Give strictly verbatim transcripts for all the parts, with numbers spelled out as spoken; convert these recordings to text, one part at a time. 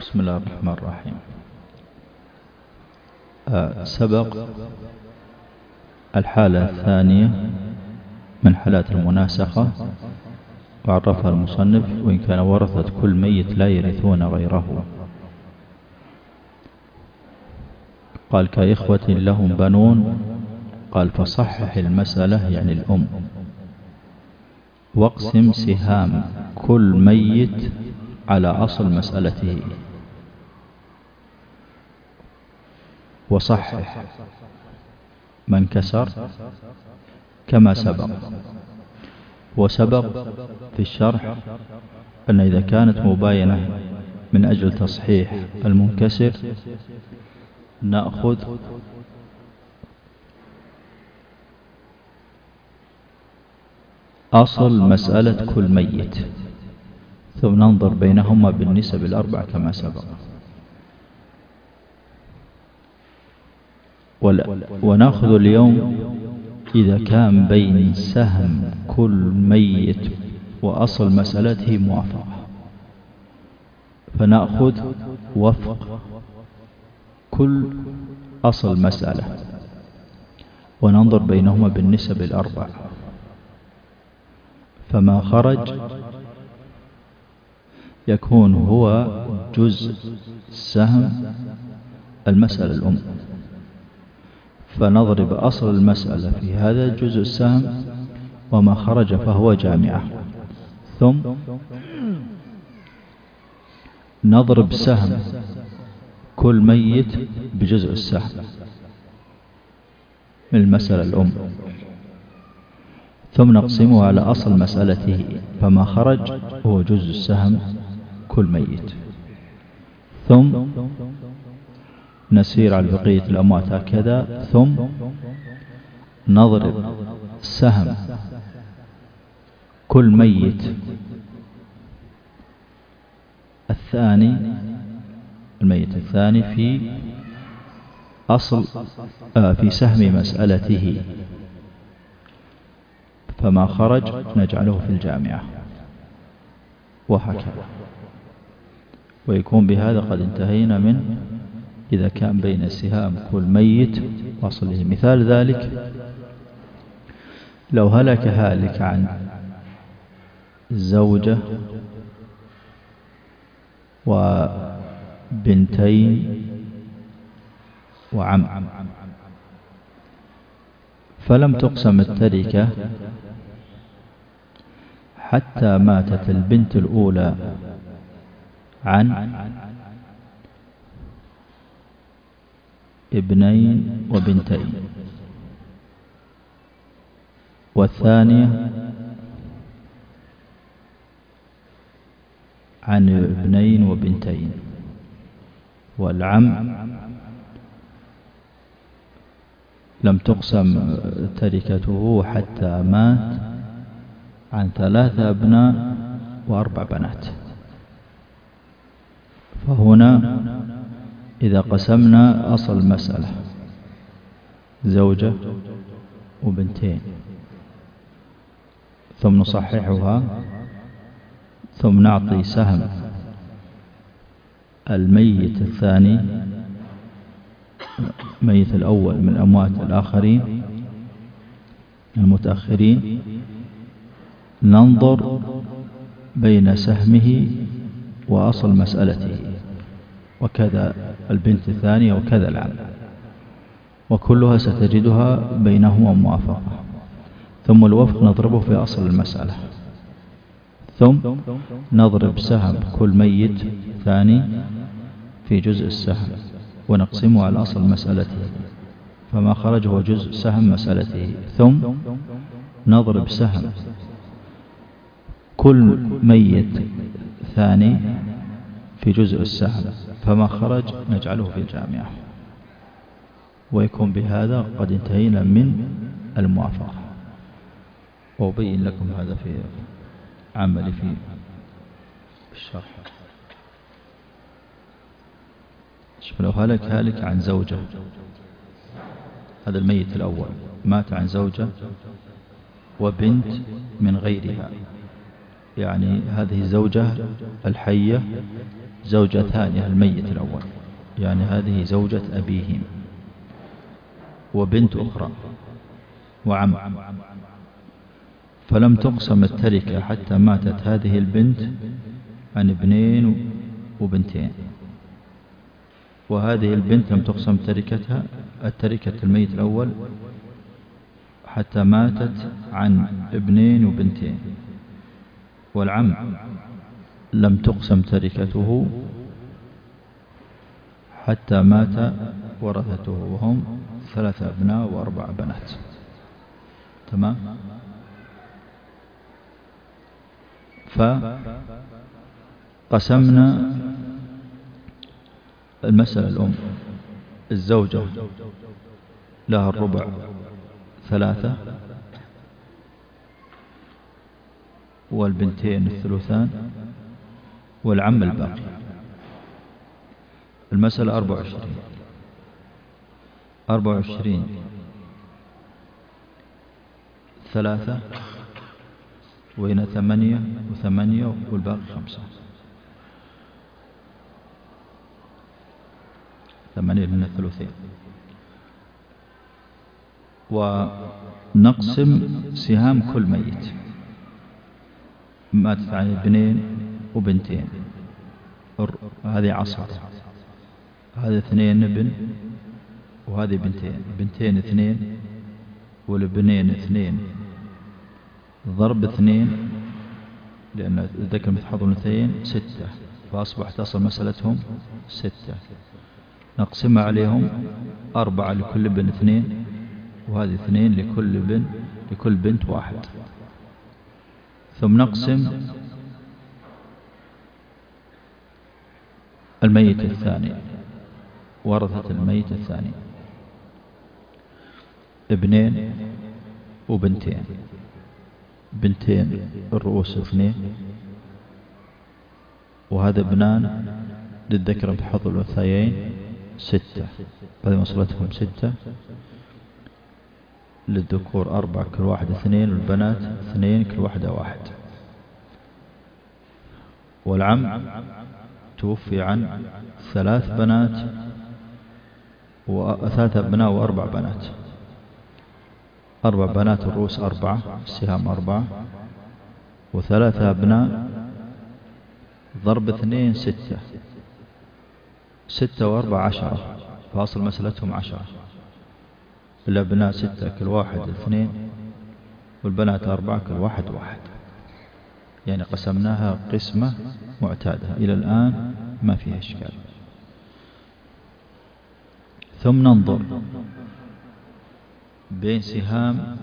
بسم الله الرحمن الرحيم. آه سبق الحالة الثانية من حالات المناسخة وعرفها المصنف: وإن كان ورثة كل ميت لا يرثون غيره. قال: كإخوة لهم بنون. قال: فصحح المسألة يعني الأم، واقسم سهام كل ميت على أصل مسألته، وصحح من كسر كما سبق. وسبق في الشرح أن إذا كانت مباينة من أجل تصحيح المنكسر نأخذ أصل مسألة كل ميت ثم ننظر بينهما بالنسب الأربع كما سبق. ونأخذ اليوم إذا كان بين سهم كل ميت وأصل مسألته موافقة، فنأخذ وفق كل أصل مسألة وننظر بينهما بالنسب الأربع، فما خرج يكون هو جزء سهم المسألة الأم، فنضرب أصل المسألة في هذا جزء السهم، وما خرج فهو جامعة. ثم نضرب سهم كل ميت بجزء السهم من المسألة الأم، ثم نقسمه على أصل مسألته، فما خرج هو جزء السهم كل ميت. ثم نسير على بقية الأموات هكذا. ثم نضرب سهم كل ميت الثاني الميت الثاني في أصل آه في سهم مسألته، فما خرج نجعله في الجامعة، وهكذا. ويكون بهذا قد انتهينا من إذا كان بين سهام كل ميت وأصله. مثال ذلك: لو هلك هالك عن زوجة وبنتين وعم، فلم تقسم التركة حتى ماتت البنت الأولى عن ابنين وبنتين، والثانية عن ابنين وبنتين، والعم لم تقسم تركته حتى مات عن ثلاثة أبناء وأربع بنات. فهنا إذا قسمنا أصل المسألة زوجة وبنتين ثم نصححها، ثم نعطي سهم الميت الثاني الميت الأول من أموات الآخرين المتأخرين، ننظر بين سهمه وأصل مسألته، وكذا البنت الثانية وكذا العم، وكلها ستجدها بينهما موافقة. ثم الوفق نضربه في أصل المسألة، ثم نضرب سهم كل ميت ثاني في جزء السهم ونقسمه على أصل مسألته، فما خرج هو جزء سهم مسألته. ثم نضرب سهم كل ميت ثاني في جزء السهم، فما خرج نجعله في الجامعة. ويكون بهذا قد انتهينا من الموافقة. وأبين لكم هذا في عملي في الشرح. لو هلك هالك عن زوجة، هذا الميت الأول مات عن زوجة وبنت من غيرها، يعني هذه الزوجة الحية زوجة ثانية الميت الأول، يعني هذه زوجة أبيهم، وبنت أخرى وعم، فلم تقسم التركة حتى ماتت هذه البنت عن ابنين وبنتين، وهذه البنت لم تقسم تركتها التركة الميت الأول حتى ماتت عن ابنين وبنتين، والعم لم تقسم تركته حتى مات ورثته، وهم ثلاثة أبناء وأربع بنات. تمام. فقسمنا المسألة الأم، الزوجة لها الربع ثلاثة، والبنتين الثلثان، والعم الباقي. المسألة أربع وعشرين أربع وعشرين ثلاثة، وهنا ثمانية وثمانية، والباقي خمسة. ثمانية من الثلثين. ونقسم سهام كل ميت، ماتت عن ابنين وبنتين، هذه عصر، هذه اثنين ابن وهذه بنتين، بنتين اثنين والابنين اثنين، ضرب اثنين لأن الذكر مثل حظ الأنثيين ستة، فأصبح تصل مسألتهم ستة. نقسم عليهم أربعة لكل ابن اثنين، وهذه اثنين لكل ابن لكل بنت واحد. ثم نقسم الميت الثاني، ورثة الميت الثاني ابنين وبنتين، بنتين الرؤوس اثنين، وهذا ابنان للذكر بحظ الأنثيين ستة، هذه مصلتهم ستة، للذكور أربعة كل واحد اثنين، والبنات اثنين كل واحدة واحد. والعم توفي عن ثلاث بنات وثلاث أبناء وأربع بنات، أربع بنات الرؤوس أربعة، السهام أربعة، وثلاثة أبناء ضرب اثنين ستة، ستة وأربعة عشرة، فاصل مسألتهم عشرة. الأبناء ستة كل واحد اثنين، والبنات أربعة كل واحد واحد. يعني قسمناها قسمة معتادة إلى الآن ما فيها إشكال. ثم ننظر بين سهام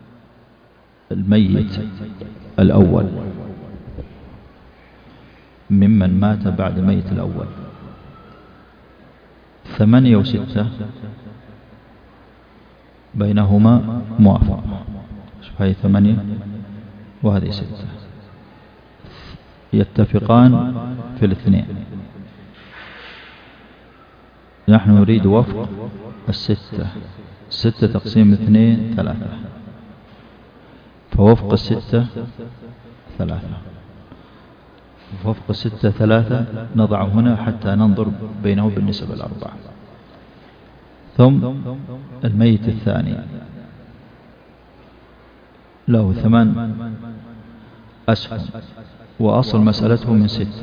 الميت الأول ممن مات بعد الميت الأول. ثمانية وستة بينهما موافقة، هذه ثمانية وهذه ستة، يتفقان في الاثنين. نحن نريد وفق الستة، ستة تقسيم اثنين ثلاثة، فوفق الستة ثلاثة، وفق الستة ثلاثة نضع هنا حتى ننظر بينه بالنسبة الأربعة. ثم الميت الثاني له ثمان أسهم، وأصل مسألته من ستة،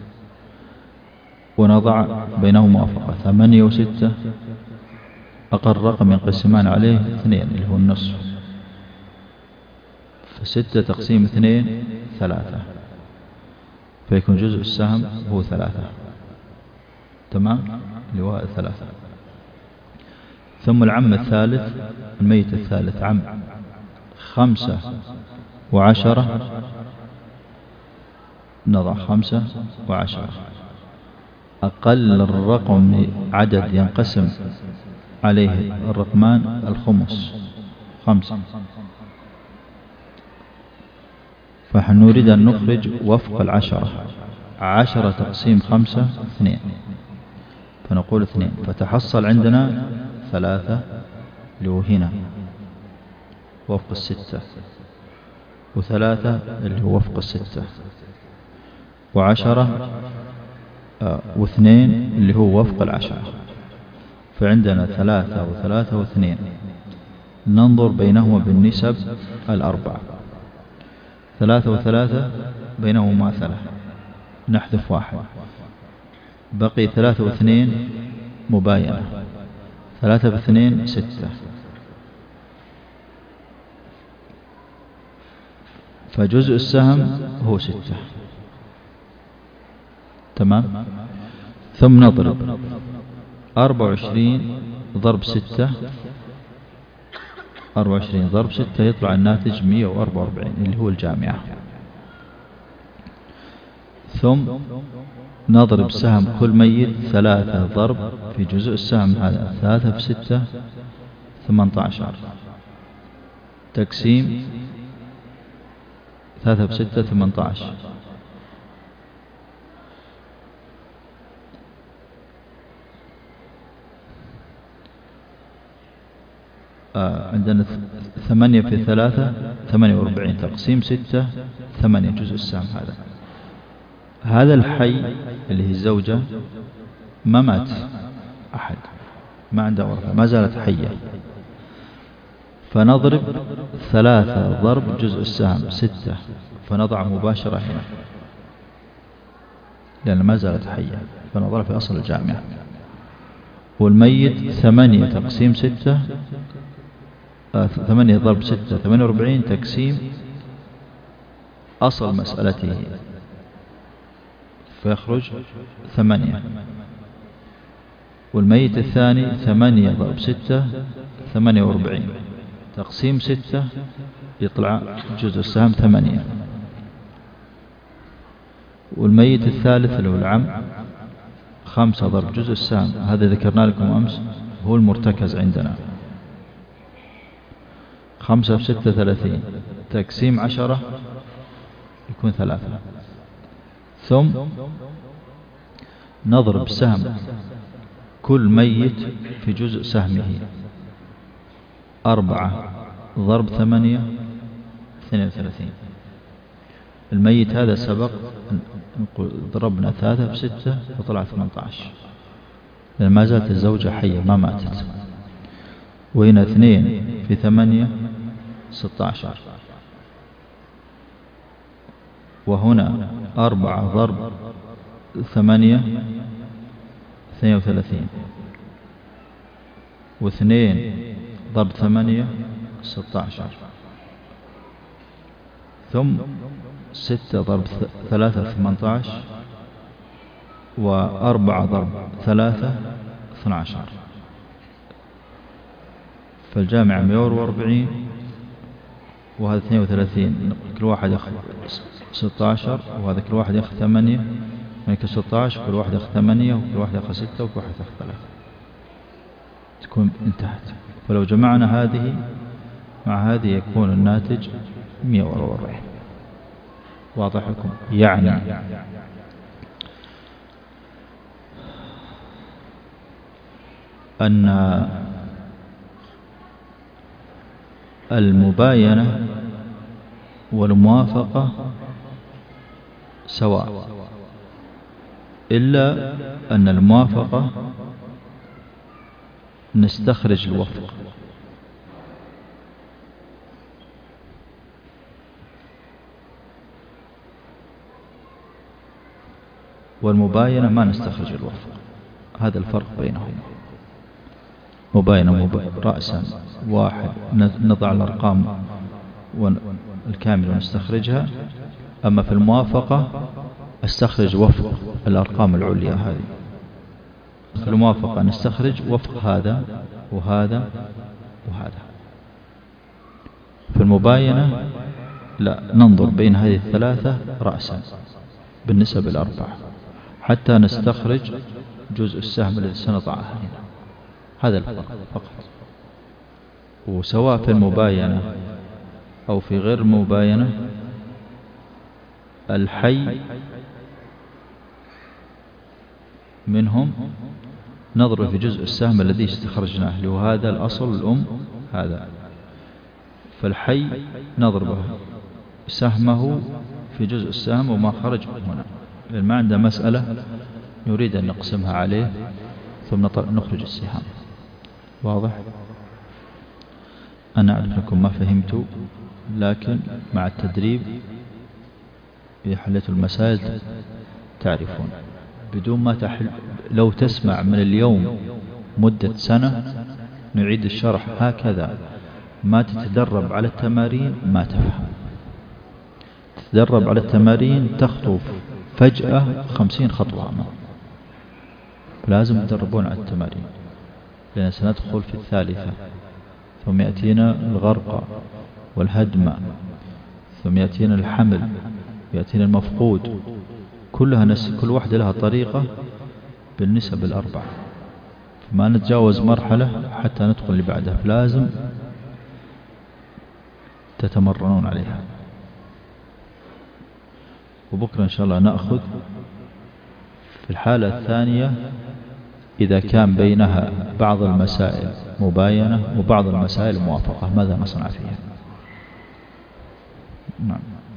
ونضع بينهم موافقة. ثمانية وستة أقل رقم ينقسمان عليه اثنين اللي هو النصف، فستة تقسيم اثنين ثلاثة، فيكون جزء السهم هو ثلاثة. تمام، اللي هو ثلاثة. ثم العم الثالث، الميت الثالث عم خمسة وعشرة، نضع خمسة وعشرة. أقل الرقم عدد ينقسم عليه الرقمان الخمس، خمسة. فنحن نريد أن نخرج وفق العشرة، عشرة تقسيم خمسة اثنين، فنقول اثنين، فتحصل عندنا ثلاثة اللي هو هنا وفق الستة، وثلاثة اللي هو وفق الستة، وعشرة آه واثنين اللي هو وفق العشرة. فعندنا ثلاثة وثلاثة واثنين، ننظر بينهما بالنسب الأربعة. ثلاثة وثلاثة بينهما مماثلة، نحذف واحد، بقي ثلاثة واثنين مباينة. ثلاثة باثنين ستة، فجزء السهم هو ستة. تمام. ثم نضرب أربعة وعشرين ضرب ستة، أربعة وعشرين ضرب ستة يطلع الناتج مئة وأربعة وأربعين اللي هو الجامعة. ثم نضرب سهم كل ميت ثلاثة ضرب في جزء السهم هذا، ثلاثة في ستة ثمانية عشر، تقسيم ثلاثة في ستة ثمانية عشر. آه عندنا ثمانية في ثلاثة ثمانية وأربعين، تقسيم ستة ثمانية جزء السهم هذا. هذا الحي اللي هي الزوجة ما مات أحد، ما عنده ورثة، ما زالت حية. فنضرب ثلاثة ضرب جزء السهم ستة، فنضع مباشرة هنا لأن ما زالت حية، فنضرب في أصل الجامعة. والميت ثمانية تقسيم ستة، آه ثمانية ضرب ستة ثمانية وأربعين، تقسيم أصل مسألته فيخرج ثمانية. والميت الثاني ثمانية ضرب ستة ثمانية وأربعين، تقسيم ستة يطلع جزء السهم ثمانية. والميت الثالث اللي هو العم خمسة ضرب جزء السهم، هذا ذكرنا لكم أمس هو المرتكز عندنا، خمسة في ستة ثلاثين، تقسيم عشرة يكون ثلاثة. ثم نضرب سهم كل ميت في جزء سهمه، أربعة ضرب ثمانية اثنين وثلاثين. الميت هذا سبق ضربنا ثلاثة في ستة فطلع ثمانية عشر، لأن ما زالت الزوجة حية ما ماتت. وهنا اثنين في ثمانية ستة عشر، وهنا أربعة ضرب ثمانية اثنين وثلاثين، واثنين ضرب ثمانية ستة عشر، ثم ستة ضرب ثلاثة ثمانية عشر، وأربعة ضرب ثلاثة اثنى عشر. فالجامعة مئة وأربعين، وهذا اثنين وثلاثين، كل واحد يأخذ ستة عشر، وهذا كل واحد يأخذ ثمانية، يعني ستة عشر، كل واحد يأخذ ثمانية، وكل واحد يأخذ ستة، وكل واحد يأخذ ثلاثة، تكون انتهت. فلو جمعنا هذه مع هذه يكون الناتج مئة وأربعين. واضح لكم؟ يعني أن المباينة والموافقة سواء، إلا أن الموافقة نستخرج الوفق، والمباينة ما نستخرج الوفق. هذا الفرق بينهم. مباينة مب... رأسا واحد نضع الأرقام الكاملة ونستخرجها، أما في الموافقة استخرج وفق الأرقام العليا هذه. في الموافقة نستخرج وفق هذا وهذا وهذا. في المباينة لا، ننظر بين هذه الثلاثة رأسا بالنسب الأربعة حتى نستخرج جزء السهم الذي سنضعه هنا. هذا الفرق فقط. وسواء في المباينة أو في غير المباينة، الحي منهم نضرب في جزء السهم الذي استخرجناه، اللي هو هذا الأصل الأم هذا. فالحي نضربه سهمه في جزء السهم وما خرج هنا، لأن ما عنده مسألة نريد أن نقسمها عليه ثم نخرج السهام. واضح؟ أنا أعرف أنكم ما فهمتوا، لكن مع التدريب إذا حليتوا المسائل تعرفون. بدون ما تحل، لو تسمع من اليوم مدة سنة نعيد الشرح هكذا، ما تتدرب على التمارين ما تفهم. تتدرب على التمارين تخطو فجأة خمسين خطوة أمام. لازم تدربون على التمارين، لأن سندخل في الثالثة، ثم يأتينا الغرق والهدم، ثم يأتينا الحمل، يأتينا المفقود. كلها نس... كل واحدة لها طريقة بالنسب الأربع، ما نتجاوز مرحلة حتى ندخل اللي بعدها، لازم تتمرنون عليها. وبكرة إن شاء الله نأخذ في الحالة الثانية إذا كان بينها بعض المسائل مباينة وبعض المسائل موافقة، ماذا نصنع فيها؟ نعم.